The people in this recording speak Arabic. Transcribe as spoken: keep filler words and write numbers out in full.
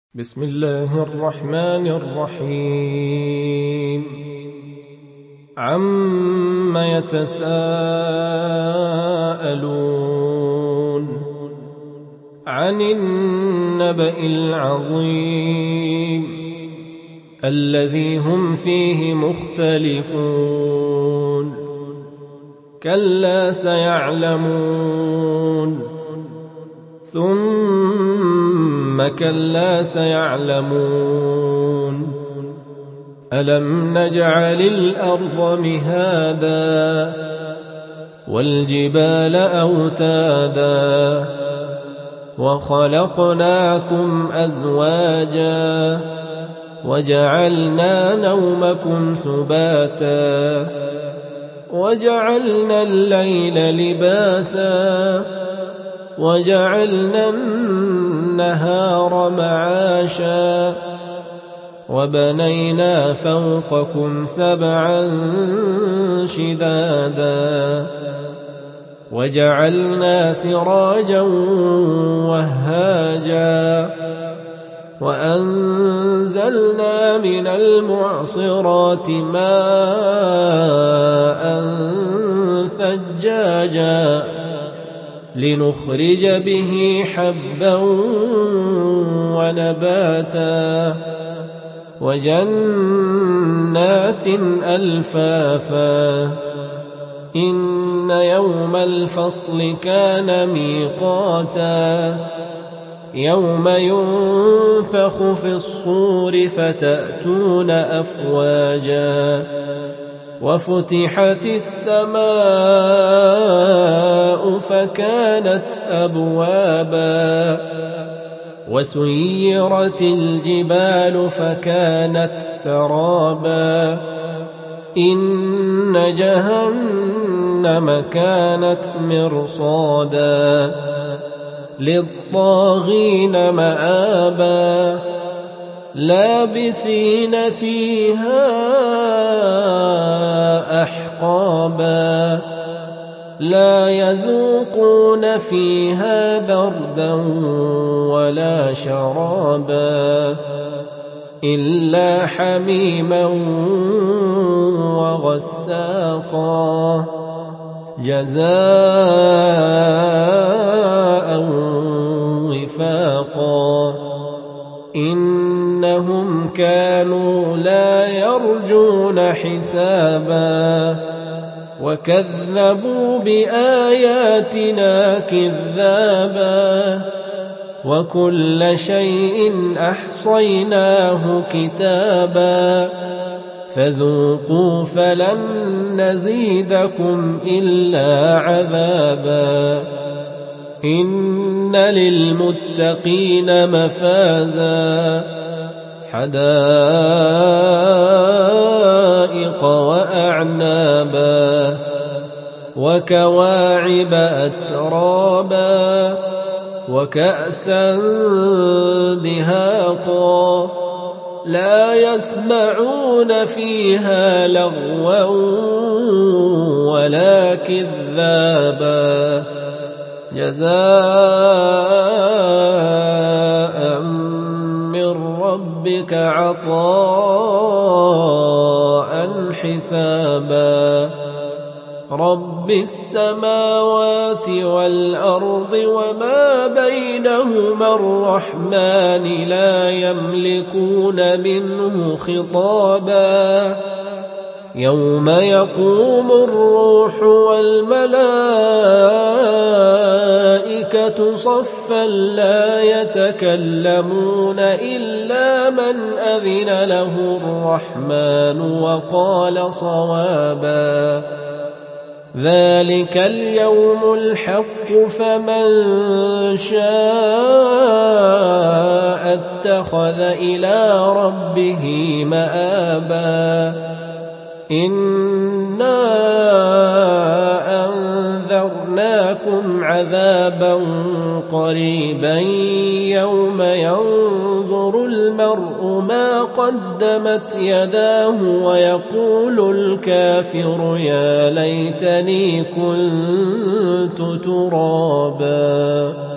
بسم الله الرحمن الرحيم عم يتساءلون عن النبأ العظيم الذي هم فيه مختلفون كلا سيعلمون ثم كلا سيعلمون ألم نجعل الأرض مهادا والجبال أوتادا وخلقناكم أزواجا وجعلنا نومكم سباتا وجعلنا الليل لباسا وجعلنا النهار معاشا وبنينا فوقكم سبعا شدادا وجعلنا سراجا وهاجا وأنزلنا من المعصرات ماء ثجاجا لنخرج به حبا ونباتا وجنات ألفافا إن يوم الفصل كان ميقاتا يوم ينفخ في الصور فتأتون أفواجا وفتحت السماء فكانت أبوابا وسيرت الجبال فكانت سرابا إن جهنم كانت مرصادا للطاغين مآبا لابثين فيها أحقابا لا يذوقون فيها بردا ولا شرابا إلا حميما وغساقا جزاء وفاقا إنهم كانوا لا يرجون حسابا وكذبوا بآياتنا كذابا وكل شيء أحصيناه كتابا فذوقوا فلن نزيدكم إلا عذابا إن للمتقين مفازا حدائق وأعنابا وكواعب أترابا وكأسا دهاقا لا يسمعون فيها لغوا ولا كذابا جزاء من ربك عطاء حسابا رب السماوات والأرض وما بينهما الرحمن لا يملكون منه خطابا يوم يقوم الروح والملائكة صفا لا يتكلمون إلا من أذن له الرحمن وقال صوابا ذلك اليوم الحق فمن شاء اتخذ إلى ربه مآبا إنا أنذرناكم عذابا قريبا يوم ينظر المرء ما قدمت يداه ويقول الكافر يا ليتني كنت ترابا.